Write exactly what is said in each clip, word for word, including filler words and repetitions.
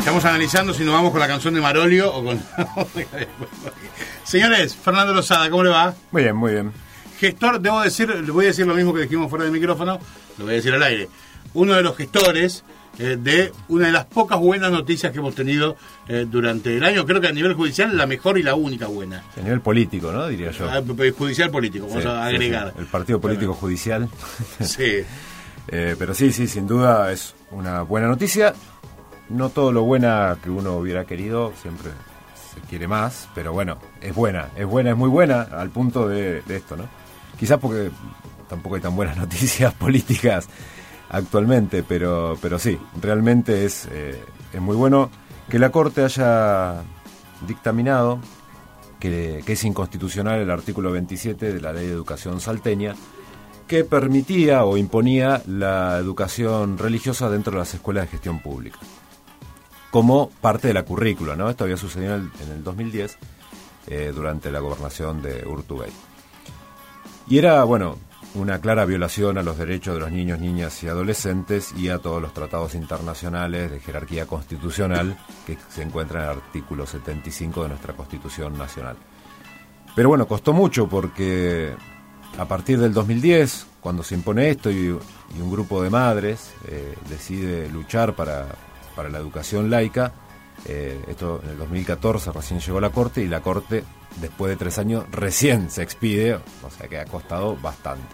Estamos analizando si nos vamos con la canción de Marolio o con... Señores, Fernando Lozada, ¿cómo le va? Muy bien, muy bien. Gestor, debo decir, le voy a decir lo mismo que dijimos fuera del micrófono, lo voy a decir al aire. Uno de los gestores eh, de una de las pocas buenas noticias que hemos tenido eh, durante el año, creo que a nivel judicial la mejor y la única buena. A nivel político, ¿no? Diría yo. Ah, judicial político, vamos sí, a agregar. Sí, sí. El partido político bueno. judicial. Sí. eh, pero sí, sí, sin duda es una buena noticia. No todo lo buena que uno hubiera querido, siempre se quiere más, pero bueno, es buena, es buena, es muy buena al punto de, de esto, ¿no? Quizás porque tampoco hay tan buenas noticias políticas actualmente, pero pero sí, realmente es, eh, es muy bueno que la Corte haya dictaminado que, que es inconstitucional el artículo veintisiete de la Ley de Educación salteña, que permitía o imponía la educación religiosa dentro de las escuelas de gestión pública, como parte de la currícula, ¿no? Esto había sucedido en el, en el dos mil diez, eh, durante la gobernación de Urtubey. Y era, bueno, una clara violación a los derechos de los niños, niñas y adolescentes y a todos los tratados internacionales de jerarquía constitucional que se encuentran en el artículo setenta y cinco de nuestra Constitución Nacional. Pero bueno, costó mucho porque a partir del dos mil diez, cuando se impone esto y, y un grupo de madres eh, decide luchar para... para la educación laica, eh, esto en el dos mil catorce recién llegó a la Corte y la Corte después de tres años recién se expide, o sea que ha costado bastante.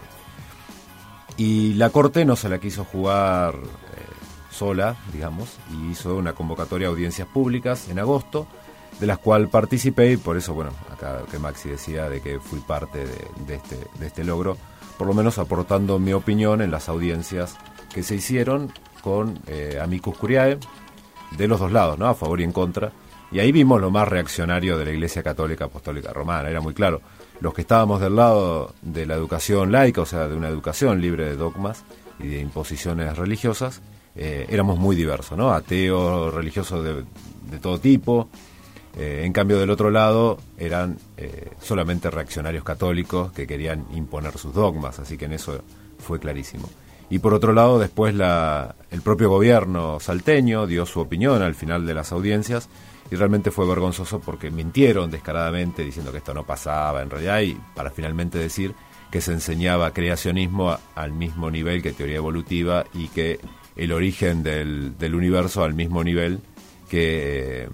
Y la Corte no se la quiso jugar eh, sola, digamos, y hizo una convocatoria a audiencias públicas en agosto, de las cuales participé y por eso, bueno, acá que Maxi decía de que fui parte de, de, este, de este logro, por lo menos aportando mi opinión en las audiencias que se hicieron con eh, amicus curiae de los dos lados, ¿no? A favor y en contra. Y ahí vimos lo más reaccionario de la Iglesia Católica Apostólica Romana. Era muy claro. Los que estábamos del lado de la educación laica, o sea, de una educación libre de dogmas y de imposiciones religiosas, eh, éramos muy diversos, ¿no? Ateos, religiosos de, de todo tipo. Eh, en cambio, del otro lado eran eh, solamente reaccionarios católicos que querían imponer sus dogmas. Así que en eso fue clarísimo. Y por otro lado, después la, el propio gobierno salteño dio su opinión al final de las audiencias y realmente fue vergonzoso porque mintieron descaradamente diciendo que esto no pasaba en realidad y para finalmente decir que se enseñaba creacionismo a, al mismo nivel que teoría evolutiva y que el origen del, del universo al mismo nivel que eh,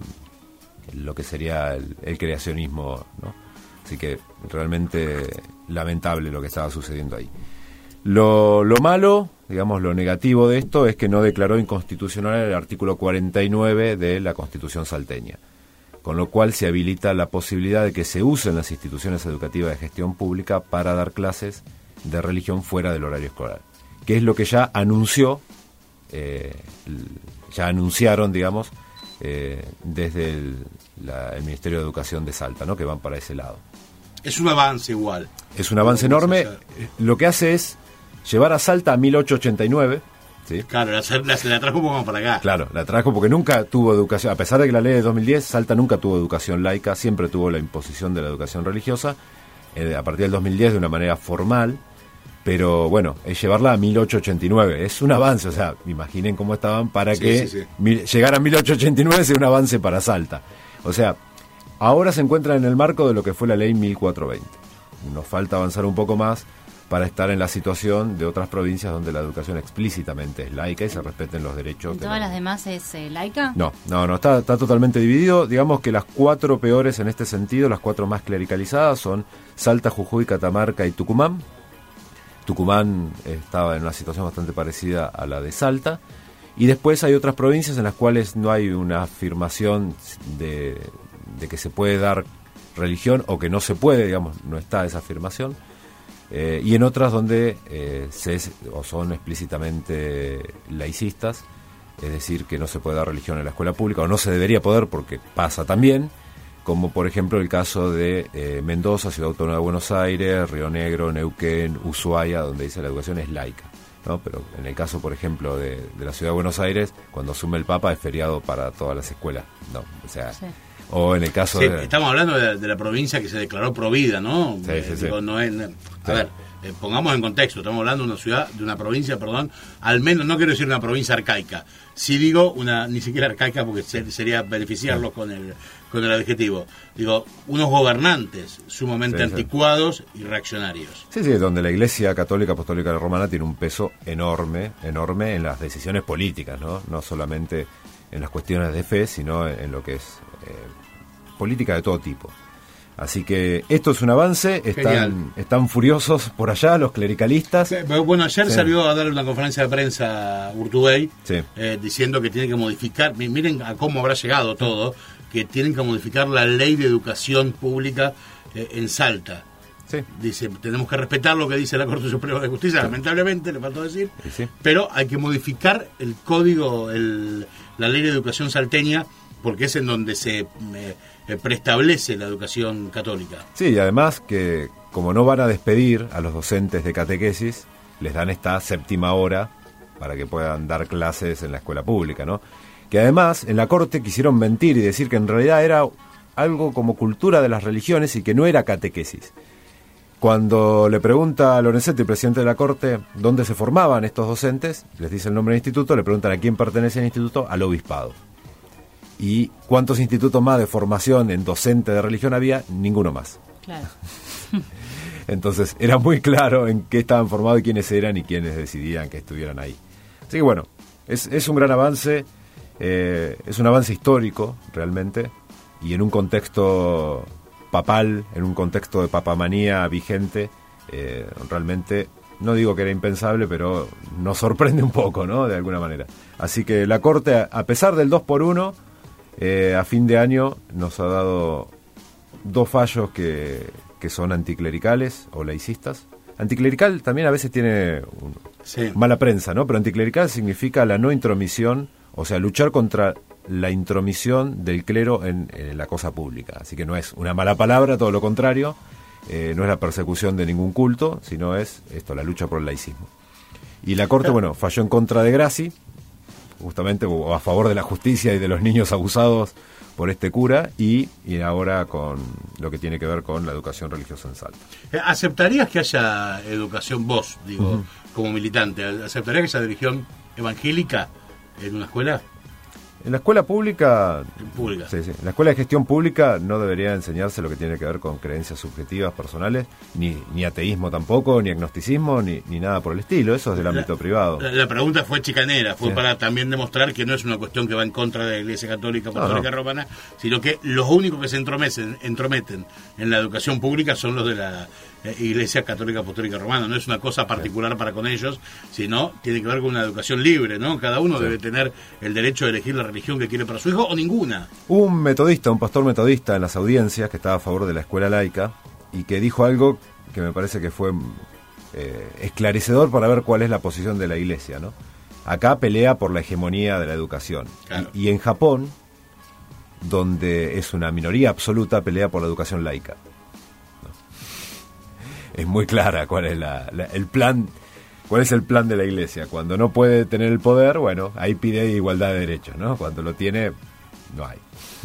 lo que sería el, el creacionismo, ¿no? Así que realmente lamentable lo que estaba sucediendo ahí. Lo, lo malo, digamos, lo negativo de esto es que no declaró inconstitucional el artículo cuarenta y nueve de la Constitución salteña, con lo cual se habilita la posibilidad de que se usen las instituciones educativas de gestión pública para dar clases de religión fuera del horario escolar, que es lo que ya anunció, eh, ya anunciaron, digamos, eh, desde el, la, el Ministerio de Educación de Salta, ¿no? Que van para ese lado. Es un avance igual. Es un avance enorme. Lo que hace es llevar a Salta a mil ochocientos ochenta y nueve. ¿Sí? Claro, la, la, la trajo un poco más para acá. Claro, la trajo porque nunca tuvo educación. A pesar de que la ley de dos mil diez, Salta nunca tuvo educación laica, siempre tuvo la imposición de la educación religiosa, eh, a partir del dos mil diez de una manera formal. Pero bueno, es llevarla a mil ochocientos ochenta y nueve. Es un avance, o sea, imaginen cómo estaban para sí, que sí, sí. Mil, llegar a mil ochocientos ochenta y nueve sea un avance para Salta. O sea, ahora se encuentra en el marco de lo que fue la ley mil cuatrocientos veinte. Nos falta avanzar un poco más para estar en la situación de otras provincias donde la educación explícitamente es laica y se respeten los derechos. ¿En todas de las demás es eh, laica? No, no, no, está, está totalmente dividido. Digamos que las cuatro peores en este sentido, las cuatro más clericalizadas son Salta, Jujuy, Catamarca y Tucumán. Tucumán estaba en una situación bastante parecida a la de Salta. Y después hay otras provincias en las cuales no hay una afirmación de, de que se puede dar religión o que no se puede, digamos, no está esa afirmación. Eh, y en otras donde eh, se es, o son explícitamente laicistas, es decir, que no se puede dar religión en la escuela pública, o no se debería poder porque pasa también, como por ejemplo el caso de eh, Mendoza, Ciudad Autónoma de Buenos Aires, Río Negro, Neuquén, Ushuaia, donde dice la educación es laica, ¿no? Pero en el caso, por ejemplo, de, de la Ciudad de Buenos Aires, cuando asume el Papa es feriado para todas las escuelas, ¿no? O sea, sí. O en el caso sí, de... Estamos hablando de, de la provincia que se declaró provida, ¿no? Sí, Eh, sí, digo, sí. no es, a Sí. ver, eh, pongamos en contexto, estamos hablando de una ciudad, de una provincia, perdón, al menos, no quiero decir una provincia arcaica, si digo una, ni siquiera arcaica porque ser, sería beneficiarlos con el, con el adjetivo, digo, unos gobernantes sumamente Sí, sí. anticuados y reaccionarios. Sí, sí, donde la Iglesia Católica Apostólica Romana tiene un peso enorme, enorme en las decisiones políticas, ¿no? No solamente en las cuestiones de fe, sino en lo que es eh, política de todo tipo. Así que esto es un avance, están, están furiosos por allá los clericalistas. Sí, pero bueno, ayer Sí. salió a dar una conferencia de prensa Urtubey, Sí. eh, diciendo que tiene que modificar, mi- miren a cómo habrá llegado todo, que tienen que modificar la ley de educación pública eh, en Salta. Sí. Dice, tenemos que respetar lo que dice la Corte Suprema de Justicia, lamentablemente, le faltó decir, Sí, sí. pero hay que modificar el código, el, la ley de educación salteña, porque es en donde se eh, eh, preestablece la educación católica. Sí, y además que como no van a despedir a los docentes de catequesis, les dan esta séptima hora para que puedan dar clases en la escuela pública, ¿no? Que además en la Corte quisieron mentir y decir que en realidad era algo como cultura de las religiones y que no era catequesis. Cuando le pregunta a Lorenzetti, el presidente de la Corte, dónde se formaban estos docentes, les dice el nombre del instituto, le preguntan a quién pertenece el instituto, al obispado. ¿Y cuántos institutos más de formación en docente de religión había? Ninguno más. Claro. Entonces era muy claro en qué estaban formados y quiénes eran y quiénes decidían que estuvieran ahí. Así que bueno, es, es un gran avance, eh, es un avance histórico realmente, y en un contexto papal, en un contexto de papamanía vigente, eh, realmente, no digo que era impensable, pero nos sorprende un poco, ¿no? De alguna manera. Así que la Corte, a pesar del dos por uno, eh, a fin de año nos ha dado dos fallos que, que son anticlericales o laicistas. Anticlerical también a veces tiene un, Sí. mala prensa, ¿no? Pero anticlerical significa la no intromisión, o sea, luchar contra la intromisión del clero en, en la cosa pública. Así que no es una mala palabra, todo lo contrario, eh, no es la persecución de ningún culto, sino es esto, la lucha por el laicismo. Y la Corte, bueno, falló en contra de Grassi, justamente o a favor de la justicia y de los niños abusados por este cura, y, y ahora con lo que tiene que ver con la educación religiosa en Salta. Eh, ¿Aceptarías que haya educación, vos, digo, uh-huh. como militante, aceptarías que haya religión evangélica en una escuela? En la escuela pública, pública. Sí, sí. En la escuela de gestión pública no debería enseñarse lo que tiene que ver con creencias subjetivas personales, ni, ni ateísmo tampoco, ni agnosticismo, ni, ni nada por el estilo. Eso es del ámbito la, privado. La, la pregunta fue chicanera, fue sí. para también demostrar que no es una cuestión que va en contra de la Iglesia Católica Apostólica no, no. Romana, sino que los únicos que se entrometen, entrometen en la educación pública son los de la eh, Iglesia Católica Apostólica Romana. No es una cosa particular sí. para con ellos, sino tiene que ver con una educación libre, ¿no? Cada uno sí. debe tener el derecho de elegir la religión que quiere para su hijo o ninguna. Hubo un metodista, un pastor metodista en las audiencias que estaba a favor de la escuela laica y que dijo algo que me parece que fue eh, esclarecedor para ver cuál es la posición de la Iglesia, ¿no? Acá pelea por la hegemonía de la educación. Claro. Y, y en Japón, donde es una minoría absoluta, pelea por la educación laica. ¿No? Es muy clara cuál es la, la, el plan. ¿Cuál es el plan de la Iglesia? Cuando no puede tener el poder, bueno, ahí pide igualdad de derechos, ¿no? Cuando lo tiene, no hay.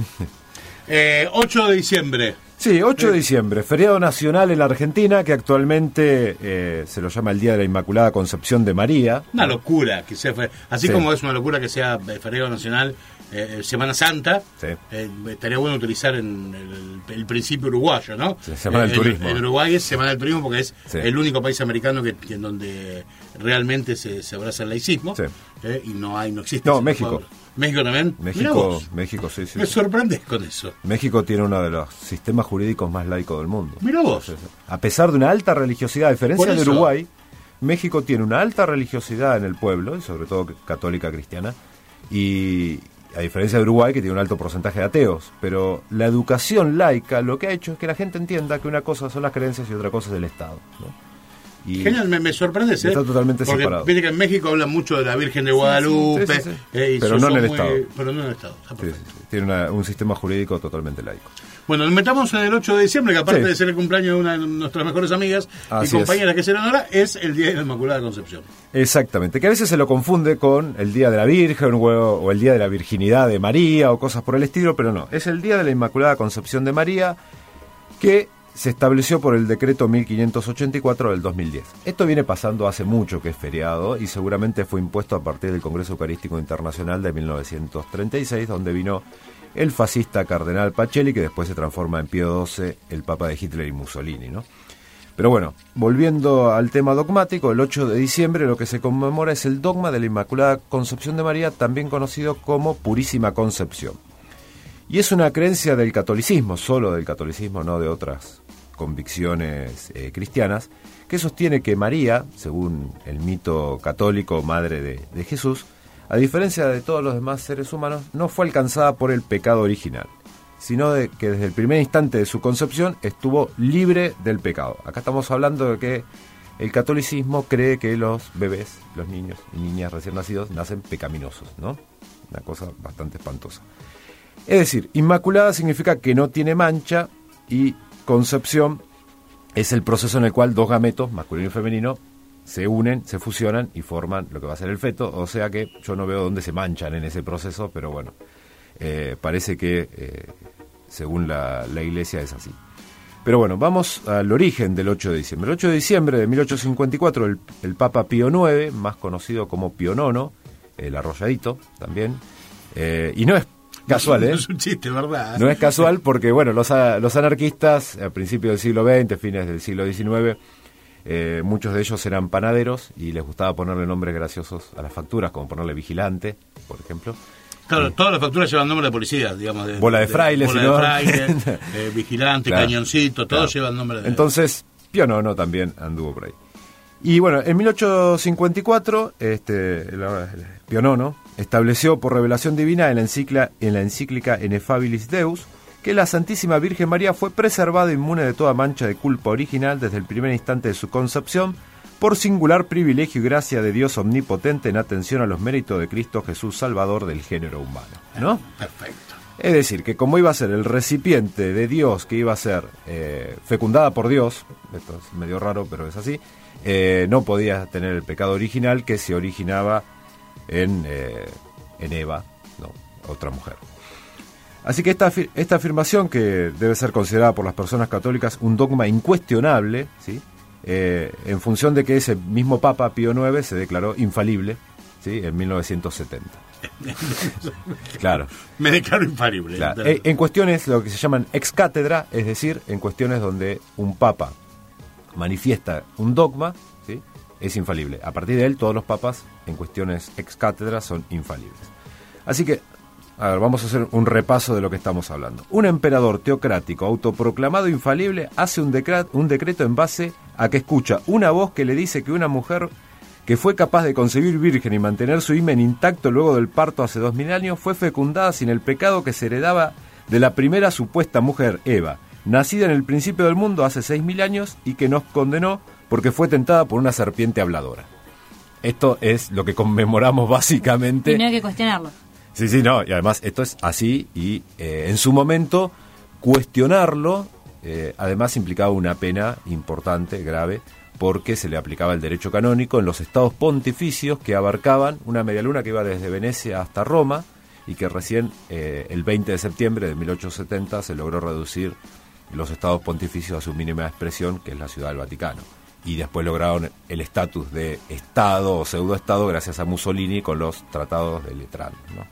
eh, ocho de diciembre. Sí, ocho de diciembre, feriado nacional en la Argentina, que actualmente eh, se lo llama el Día de la Inmaculada Concepción de María. Una locura que sea, así sí. como es una locura que sea feriado nacional, eh, Semana Santa, sí. eh, estaría bueno utilizar en el, el principio uruguayo, ¿no? Sí, Semana del eh, Turismo. En, en Uruguay es Semana del Turismo porque es sí. el único país americano que, que en donde realmente se, se abraza el laicismo, sí. eh, y no hay, no existe. No, México. Pueblo. ¿México también? México, México, sí, sí. Me sí. sorprendes con eso. México tiene uno de los sistemas jurídicos más laicos del mundo. Mira vos. Entonces, a pesar de una alta religiosidad, a diferencia de Uruguay, México tiene una alta religiosidad en el pueblo, y sobre todo católica cristiana, y a diferencia de Uruguay, que tiene un alto porcentaje de ateos. Pero la educación laica lo que ha hecho es que la gente entienda que una cosa son las creencias y otra cosa es el Estado, ¿no? Y Genial, me, me sorprende, ¿eh? Está totalmente porque separado. Viste que en México hablan mucho de la Virgen de Guadalupe, sí, sí, sí, sí. Eh, y Pero son- no en el son Estado. Pero no en el Estado. Está Sí, perfecto. sí, sí. Tiene una- un sistema jurídico totalmente laico. Bueno, nos metamos en el ocho de diciembre, que aparte Sí. de ser el cumpleaños de una de nuestras mejores amigas Así y compañeras es. que se le honora, es el Día de la Inmaculada Concepción. Exactamente, que a veces se lo confunde con el Día de la Virgen o, o el Día de la Virginidad de María o cosas por el estilo, pero no, es el Día de la Inmaculada Concepción de María que se estableció por el decreto mil quinientos ochenta y cuatro del dos mil diez. Esto viene pasando hace mucho que es feriado y seguramente fue impuesto a partir del Congreso Eucarístico Internacional de mil novecientos treinta y seis, donde vino el fascista cardenal Pacelli, que después se transforma en Pío doce, el papa de Hitler y Mussolini, ¿no? Pero bueno, volviendo al tema dogmático, el ocho de diciembre lo que se conmemora es el dogma de la Inmaculada Concepción de María, también conocido como Purísima Concepción. Y es una creencia del catolicismo, solo del catolicismo, no de otras convicciones eh, cristianas, que sostiene que María, según el mito católico, madre de, de Jesús, a diferencia de todos los demás seres humanos, no fue alcanzada por el pecado original, sino de que desde el primer instante de su concepción estuvo libre del pecado. Acá estamos hablando de que el catolicismo cree que los bebés, los niños y niñas recién nacidos, nacen pecaminosos, ¿no? Una cosa bastante espantosa. Es decir, inmaculada significa que no tiene mancha y concepción es el proceso en el cual dos gametos, masculino y femenino, se unen, se fusionan y forman lo que va a ser el feto. O sea que yo no veo dónde se manchan en ese proceso, pero bueno, eh, parece que eh, según la, la Iglesia es así. Pero bueno, vamos al origen del ocho de diciembre. El ocho de diciembre de mil ochocientos cincuenta y cuatro, el, el Papa Pío noveno, más conocido como Pío nono, el arrolladito también, eh, y no es casual, ¿eh? No es un chiste, ¿verdad? No es casual porque, bueno, los, a- los anarquistas a principios del siglo veinte, fines del siglo diecinueve, eh, muchos de ellos eran panaderos y les gustaba ponerle nombres graciosos a las facturas, como ponerle vigilante, por ejemplo. Claro, todas las facturas llevan nombre de policía, digamos. De, Bola de fraile, bola si no. de fraile, eh, vigilante, Claro, cañoncito, todos claro. llevan nombre de... Entonces, Pío nono también anduvo por ahí. Y bueno, en mil ochocientos cincuenta y cuatro, este, el- el Pío nono estableció por revelación divina en la, encicla, en la encíclica Ineffabilis Deus que la Santísima Virgen María fue preservada inmune de toda mancha de culpa original desde el primer instante de su concepción por singular privilegio y gracia de Dios omnipotente en atención a los méritos de Cristo Jesús, Salvador del género humano, ¿no? Perfecto. Es decir, que como iba a ser el recipiente de Dios, que iba a ser eh, fecundada por Dios, esto es medio raro, pero es así, eh, no podía tener el pecado original que se originaba en, eh, en Eva, no, otra mujer. Así que esta, afi- esta afirmación, que debe ser considerada por las personas católicas un dogma incuestionable, ¿sí? Eh, en función de que ese mismo Papa Pío noveno se declaró infalible, ¿sí? En mil novecientos setenta. Claro. Me declaro infalible. Claro. En, en cuestiones lo que se llaman ex cátedra, es decir, en cuestiones donde un papa manifiesta un dogma, ¿sí? Es infalible. A partir de él, todos los papas en cuestiones ex cátedra son infalibles. Así que, a ver, vamos a hacer un repaso de lo que estamos hablando. Un emperador teocrático autoproclamado infalible hace un, decra- un decreto en base a que escucha una voz que le dice que una mujer que fue capaz de concebir virgen y mantener su himen intacto luego del parto hace dos mil años, fue fecundada sin el pecado que se heredaba de la primera supuesta mujer, Eva, nacida en el principio del mundo hace seis mil años y que nos condenó porque fue tentada por una serpiente habladora. Esto es lo que conmemoramos básicamente. Y no hay que cuestionarlo. Sí, sí, no, y además esto es así y eh, en su momento cuestionarlo, eh, además implicaba una pena importante, grave, porque se le aplicaba el derecho canónico en los estados pontificios que abarcaban una medialuna que iba desde Venecia hasta Roma y que recién eh, el veinte de septiembre de mil ochocientos setenta se logró reducir los estados pontificios a su mínima expresión, que es la Ciudad del Vaticano. Y después lograron el estatus de Estado o pseudoestado gracias a Mussolini con los tratados de Letrán, ¿no?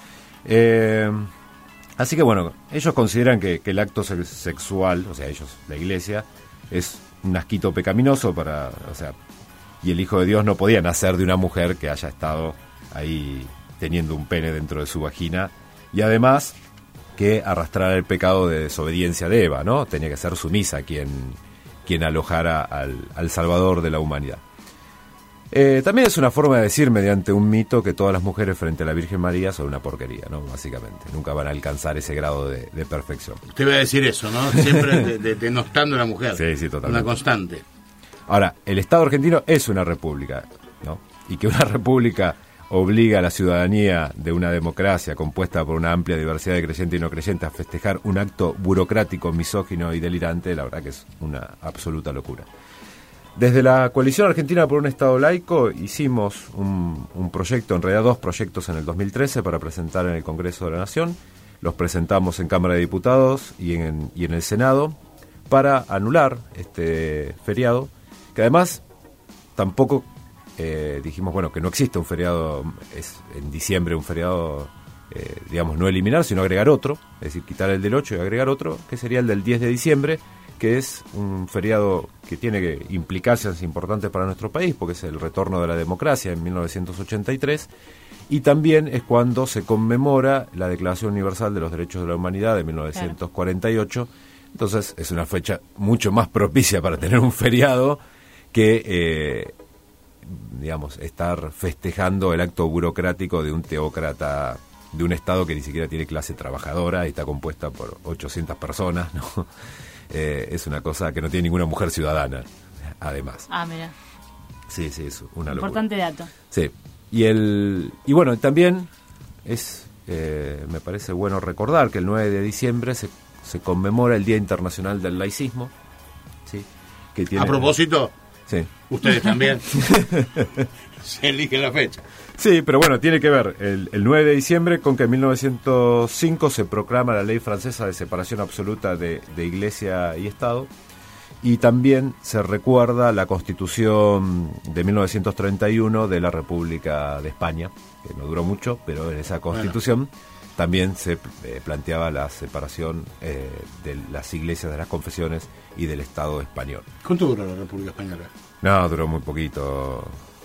Eh, así que bueno, ellos consideran que, que el acto se- sexual, o sea, ellos, la Iglesia, es un asquito pecaminoso para, o sea, y el Hijo de Dios no podía nacer de una mujer que haya estado ahí teniendo un pene dentro de su vagina y además que arrastrara el pecado de desobediencia de Eva, ¿no? Tenía que ser sumisa quien, quien alojara al, al Salvador de la humanidad. Eh, también es una forma de decir mediante un mito que todas las mujeres frente a la Virgen María son una porquería, ¿no? Básicamente, nunca van a alcanzar ese grado de, de perfección. Te voy a decir eso, ¿no? Siempre de- de- denostando a la mujer. Sí, sí, totalmente. Una constante. Ahora, el Estado argentino es una república, ¿no? Y que una república obliga a la ciudadanía de una democracia compuesta por una amplia diversidad de creyentes y no creyentes a festejar un acto burocrático, misógino y delirante, la verdad que es una absoluta locura. Desde la Coalición Argentina por un Estado Laico hicimos un, un proyecto, en realidad dos proyectos en el dos mil trece para presentar en el Congreso de la Nación. Los presentamos en Cámara de Diputados y en, y en el Senado para anular este feriado, que además tampoco eh, dijimos, bueno, que no existe un feriado, es en diciembre un feriado, eh, digamos, no eliminar, sino agregar otro, es decir, quitar el del ocho y agregar otro, que sería el del diez de diciembre, que es un feriado que tiene implicancias importantes para nuestro país, porque es el retorno de la democracia en mil novecientos ochenta y tres, y también es cuando se conmemora la Declaración Universal de los Derechos de la Humanidad de mil novecientos cuarenta y ocho. Claro. Entonces es una fecha mucho más propicia para tener un feriado que, eh, digamos, estar festejando el acto burocrático de un teócrata, de un Estado que ni siquiera tiene clase trabajadora y está compuesta por ochocientas personas, ¿no? Eh, es una cosa que no tiene ninguna mujer ciudadana, además. Ah, mira. Sí, sí, es una locura. Importante dato. Sí. Y el y bueno, también es, eh, me parece bueno recordar que el nueve de diciembre se, se conmemora el Día Internacional del Laicismo. ¿Sí? Que tiene, a propósito, sí. Ustedes también se eligen la fecha. Sí, pero bueno, tiene que ver el, el nueve de diciembre con que en mil novecientos cinco se proclama la ley francesa de separación absoluta de, de Iglesia y Estado, y también se recuerda la Constitución de mil novecientos treinta y uno de la República de España, que no duró mucho, pero en esa Constitución bueno. también se eh, planteaba la separación eh, de las iglesias, de las confesiones y del Estado español. ¿Cuánto duró la República Española? No, duró muy poquito.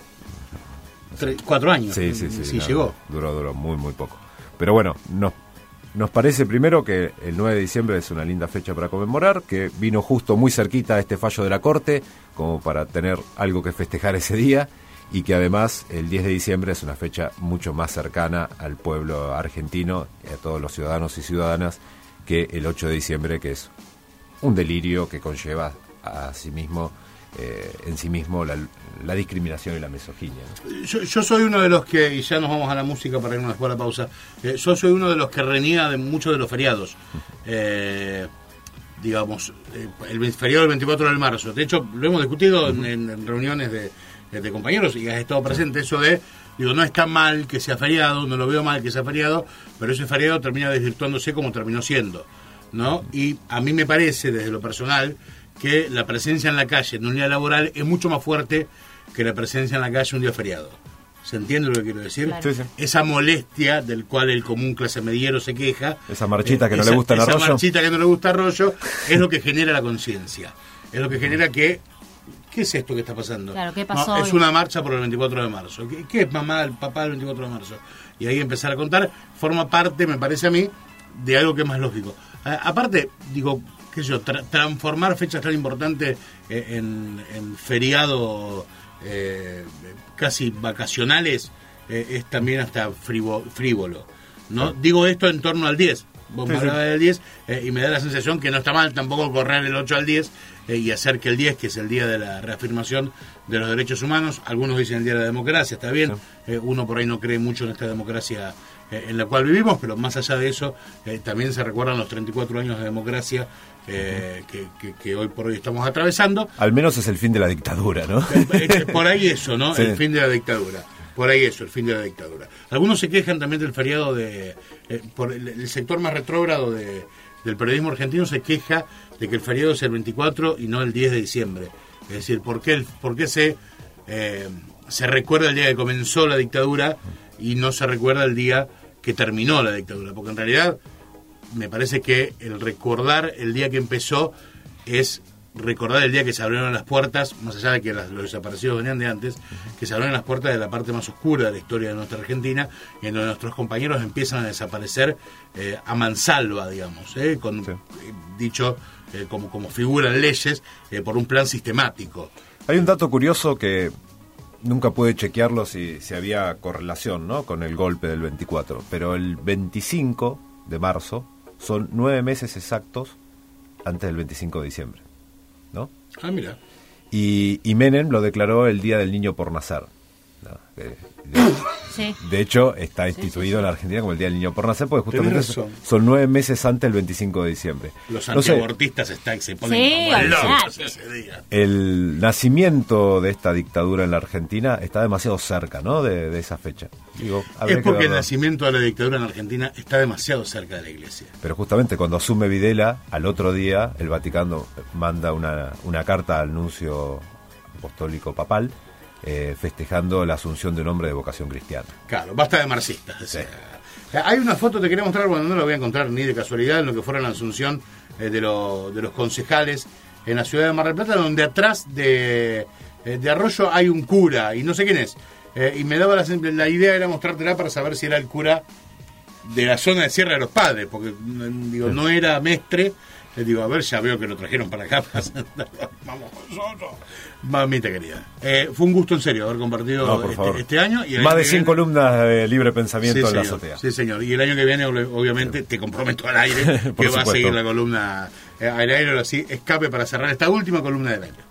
Tres, cuatro años. Sí, sí, sí. sí no, llegó. Duró, duró muy, muy poco. Pero bueno, nos, nos parece primero que el nueve de diciembre es una linda fecha para conmemorar, que vino justo muy cerquita a este fallo de la Corte, como para tener algo que festejar ese día, y que además el diez de diciembre es una fecha mucho más cercana al pueblo argentino y a todos los ciudadanos y ciudadanas que el ocho de diciembre, que es un delirio que conlleva a sí mismo Eh, en sí mismo la, la discriminación y la misoginia, ¿no? Yo, yo soy uno de los que, y ya nos vamos a la música para irnos después a la pausa, eh, yo soy uno de los que reniega de muchos de los feriados. Eh, digamos, eh, el feriado del veinticuatro de marzo. De hecho, lo hemos discutido en, en reuniones de, de compañeros y has estado presente, eso de, digo, no está mal que sea feriado, no lo veo mal que sea feriado, pero ese feriado termina desvirtuándose como terminó siendo, ¿no? Y a mí me parece, desde lo personal, que la presencia en la calle en un día laboral es mucho más fuerte que la presencia en la calle un día feriado. ¿Se entiende lo que quiero decir? Claro. Sí, sí. Esa molestia del cual el común clase mediero se queja. Esa marchita que no esa, le gusta a Arroyo. Esa marchita que no le gusta a Arroyo es lo que genera la conciencia. Es lo que genera que... ¿Qué es esto que está pasando? Claro, ¿qué pasó? No, es una marcha por el veinticuatro de marzo. ¿Qué, qué es mamá, el papá del veinticuatro de marzo? Y ahí empezar a contar forma parte, me parece a mí, de algo que es más lógico. A, aparte, digo... qué sé yo, tra- transformar fechas tan importantes eh, en, en feriado eh, casi vacacionales eh, es también hasta frivo- frívolo, ¿no? Sí. Digo esto en torno al diez. Vos me hablabas del diez eh, y me da la sensación que no está mal tampoco correr el ocho al diez eh, y hacer que el diez, que es el día de la reafirmación de los derechos humanos, algunos dicen el día de la democracia, está bien, sí. eh, uno por ahí no cree mucho en esta democracia eh, en la cual vivimos, pero más allá de eso, eh, también se recuerdan los treinta y cuatro años de democracia eh, uh-huh. que, que, que hoy por hoy estamos atravesando. Al menos es el fin de la dictadura, ¿no? Eh, eh, por ahí eso, ¿no? Sí. El fin de la dictadura. Por ahí eso, el fin de la dictadura. Algunos se quejan también del feriado de... Eh, por el, el sector más retrógrado de, del periodismo argentino se queja de que el feriado es el veinticuatro y no el diez de diciembre. Es decir, ¿por qué, el, por qué se, eh, se recuerda el día que comenzó la dictadura y no se recuerda el día que terminó la dictadura? Porque en realidad me parece que el recordar el día que empezó es... recordar el día que se abrieron las puertas, más allá de que las, los desaparecidos venían de antes, que se abrieron las puertas de la parte más oscura de la historia de nuestra Argentina, y en donde nuestros compañeros empiezan a desaparecer eh, a mansalva, digamos, eh, con, sí. eh, dicho eh, como, como figuran leyes, eh, por un plan sistemático. Hay un dato curioso que nunca pude chequearlo si, si había correlación, ¿no?, con el golpe del veinticuatro, pero el veinticinco de marzo son nueve meses exactos antes del veinticinco de diciembre, ¿no? Ah, mira. y, y Menem lo declaró el Día del Niño por Nacer. No, de, de, Sí. de hecho, está instituido sí, sí, sí. en la Argentina como el Día del Niño por Nacer, porque justamente son, son, son nueve meses antes del veinticinco de diciembre. Los antiabortistas no sé, están, se ponen sí, como locos ese día. El nacimiento de esta dictadura en la Argentina está demasiado cerca, ¿no? De, de esa fecha. Digo, es porque el nacimiento de la dictadura en Argentina está demasiado cerca de la iglesia. Pero justamente cuando asume Videla, al otro día el Vaticano manda una, una carta al nuncio apostólico papal eh, festejando la asunción de un hombre de vocación cristiana. Claro, basta de marxistas. Sí. O sea, hay una foto, te quería mostrar, bueno, no la voy a encontrar ni de casualidad, en lo que fuera la asunción eh, de, lo, de los concejales en la ciudad de Mar del Plata, donde atrás de, eh, de Arroyo hay un cura, y no sé quién es. Eh, y me daba la, la idea era mostrártela para saber si era el cura de la zona de Sierra de los Padres, porque digo, no era Mestre. Les digo, a ver, ya veo que lo trajeron para acá. Para vamos nosotros. Mamita querida. Eh, fue un gusto en serio haber compartido no, este, este año. Y Más de cien viene, columnas de libre pensamiento sí, en la señor, azotea. Sí, señor. Y el año que viene, obviamente, sí. te comprometo al aire que va a seguir la columna eh, al aire, así, escape para cerrar esta última columna del año.